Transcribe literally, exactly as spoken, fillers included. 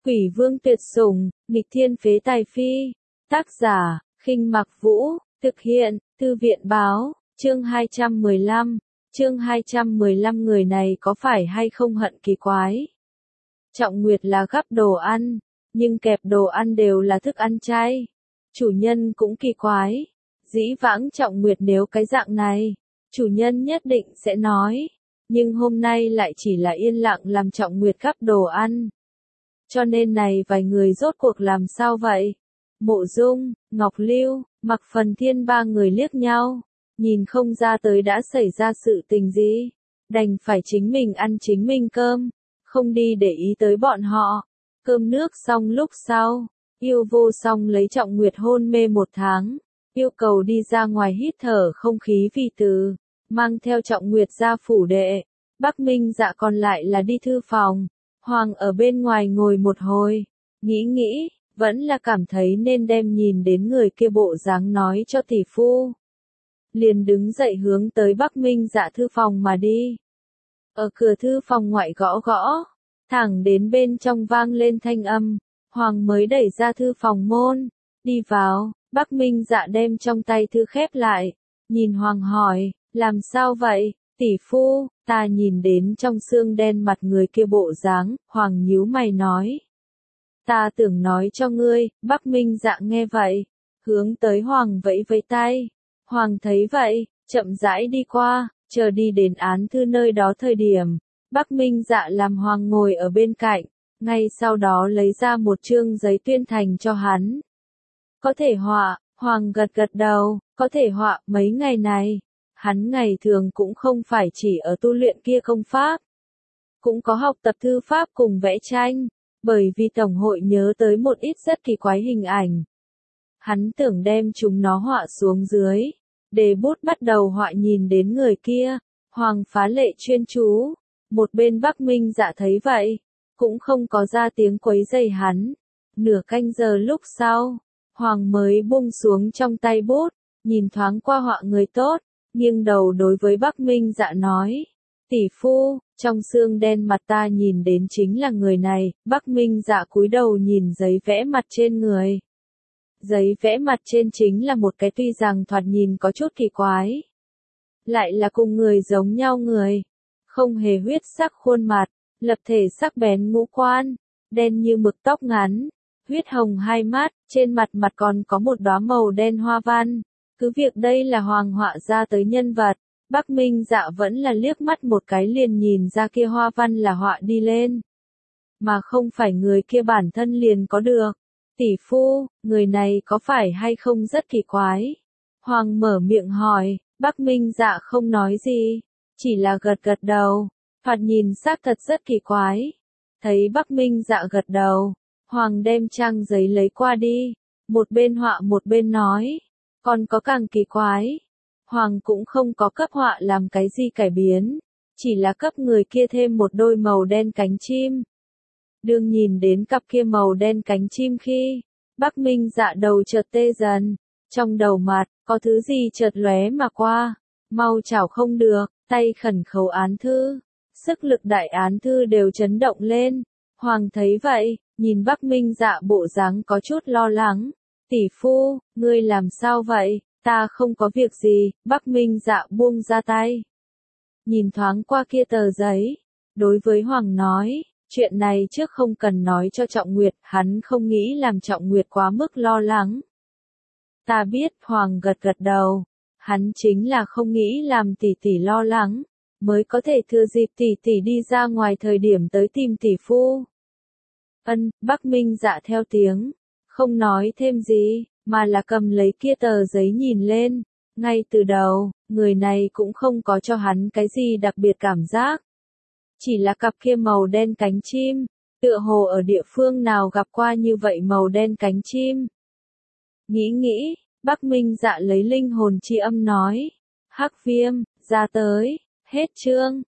Quỷ vương tuyệt sủng, nghịch thiên phế tài phi. Tác giả, Khinh Mặc Vũ, thực hiện, Thư viện báo, chương hai trăm mười lăm. Chương hai trăm mười lăm người này có phải hay không hận kỳ quái. Trọng Nguyệt là gắp đồ ăn, nhưng kẹp đồ ăn đều là thức ăn chay. Chủ nhân cũng kỳ quái. Dĩ vãng Trọng Nguyệt nếu cái dạng này, chủ nhân nhất định sẽ nói. Nhưng hôm nay lại chỉ là yên lặng làm Trọng Nguyệt gắp đồ ăn. Cho nên này vài người rốt cuộc làm sao vậy? Mộ Dung, Ngọc Lưu, Mặc Phần Thiên ba người liếc nhau, nhìn không ra tới đã xảy ra sự tình gì, đành phải chính mình ăn chính mình cơm, không đi để ý tới bọn họ. Cơm nước xong lúc sau, Yêu Vô Song lấy Trọng Nguyệt hôn mê một tháng, yêu cầu đi ra ngoài hít thở không khí vì từ, mang theo Trọng Nguyệt ra phủ đệ. Bắc Minh Dạ còn lại là đi thư phòng. Hoàng ở bên ngoài ngồi một hồi, nghĩ nghĩ, vẫn là cảm thấy nên đem nhìn đến người kia bộ dáng nói cho tỷ phu. Liền đứng dậy hướng tới Bắc Minh Dạ thư phòng mà đi. Ở cửa thư phòng ngoại gõ gõ, thẳng đến bên trong vang lên thanh âm, Hoàng mới đẩy ra thư phòng môn, đi vào. Bắc Minh Dạ đem trong tay thư khép lại, nhìn Hoàng hỏi, làm sao vậy, tỷ phu? Ta nhìn đến trong xương đen mặt người kia bộ dáng, Hoàng nhíu mày nói. Ta tưởng nói cho ngươi. Bắc Minh Dạ nghe vậy, hướng tới Hoàng vẫy vẫy tay. Hoàng thấy vậy, chậm rãi đi qua, chờ đi đến án thư nơi đó thời điểm. Bắc Minh Dạ làm Hoàng ngồi ở bên cạnh, ngay sau đó lấy ra một chương giấy tuyên thành cho hắn. Có thể họa, Hoàng gật gật đầu, có thể họa. Mấy ngày này, hắn ngày thường cũng không phải chỉ ở tu luyện kia công pháp, cũng có học tập thư pháp cùng vẽ tranh, bởi vì tổng hội nhớ tới một ít rất kỳ quái hình ảnh. Hắn tưởng đem chúng nó họa xuống dưới, để bút bắt đầu họa. Nhìn đến người kia, Hoàng phá lệ chuyên chú, một bên Bắc Minh Dạ thấy vậy, cũng không có ra tiếng quấy rầy hắn. Nửa canh giờ lúc sau, Hoàng mới buông xuống trong tay bút, nhìn thoáng qua họa người tốt, nghiêng đầu đối với Bắc Minh Dạ nói, tỷ phu, trong xương đen mặt ta nhìn đến chính là người này. Bắc Minh Dạ cúi đầu nhìn giấy vẽ mặt trên người. Giấy vẽ mặt trên chính là một cái tuy rằng thoạt nhìn có chút kỳ quái, lại là cùng người giống nhau người, không hề huyết sắc khuôn mặt, lập thể sắc bén ngũ quan, đen như mực tóc ngắn, huyết hồng hai mắt, trên mặt mặt còn có một đóa màu đen hoa văn. Cứ việc đây là Hoàng họa ra tới nhân vật, Bắc Minh Dạ vẫn là liếc mắt một cái liền nhìn ra kia hoa văn là họa đi lên, mà không phải người kia bản thân liền có được. Tỷ phu, người này có phải hay không rất kỳ quái? Hoàng mở miệng hỏi. Bắc Minh Dạ không nói gì, chỉ là gật gật đầu, thoạt nhìn xác thật rất kỳ quái. Thấy Bắc Minh Dạ gật đầu, Hoàng đem trang giấy lấy qua đi, một bên họa một bên nói, còn có càng kỳ quái. Hoàng cũng không có cấp họa làm cái gì cải biến, chỉ là cấp người kia thêm một đôi màu đen cánh chim. Đương nhìn đến cặp kia màu đen cánh chim khi, Bắc Minh Dạ đầu chợt tê dần, trong đầu mặt, có thứ gì chợt lóe mà qua, mau chảo không được, tay khẩn khấu án thư, sức lực đại án thư đều chấn động lên. Hoàng thấy vậy, nhìn Bắc Minh Dạ bộ dáng có chút lo lắng. Tỷ phu, ngươi làm sao vậy? Ta không có việc gì. Bắc Minh Dạ buông ra tay, nhìn thoáng qua kia tờ giấy, đối với Hoàng nói, chuyện này trước không cần nói cho Trọng Nguyệt, hắn không nghĩ làm Trọng Nguyệt quá mức lo lắng. Ta biết. Hoàng gật gật đầu, hắn chính là không nghĩ làm tỷ tỷ lo lắng, mới có thể thừa dịp tỷ tỷ đi ra ngoài thời điểm tới tìm tỷ phu. Ân. Bắc Minh Dạ theo tiếng, không nói thêm gì, mà là cầm lấy kia tờ giấy nhìn lên. Ngay từ đầu, người này cũng không có cho hắn cái gì đặc biệt cảm giác, chỉ là cặp kia màu đen cánh chim, tựa hồ ở địa phương nào gặp qua như vậy màu đen cánh chim. Nghĩ nghĩ, Bắc Minh Dạ lấy linh hồn chi âm nói, Hắc Viêm, ra tới. Hết chương.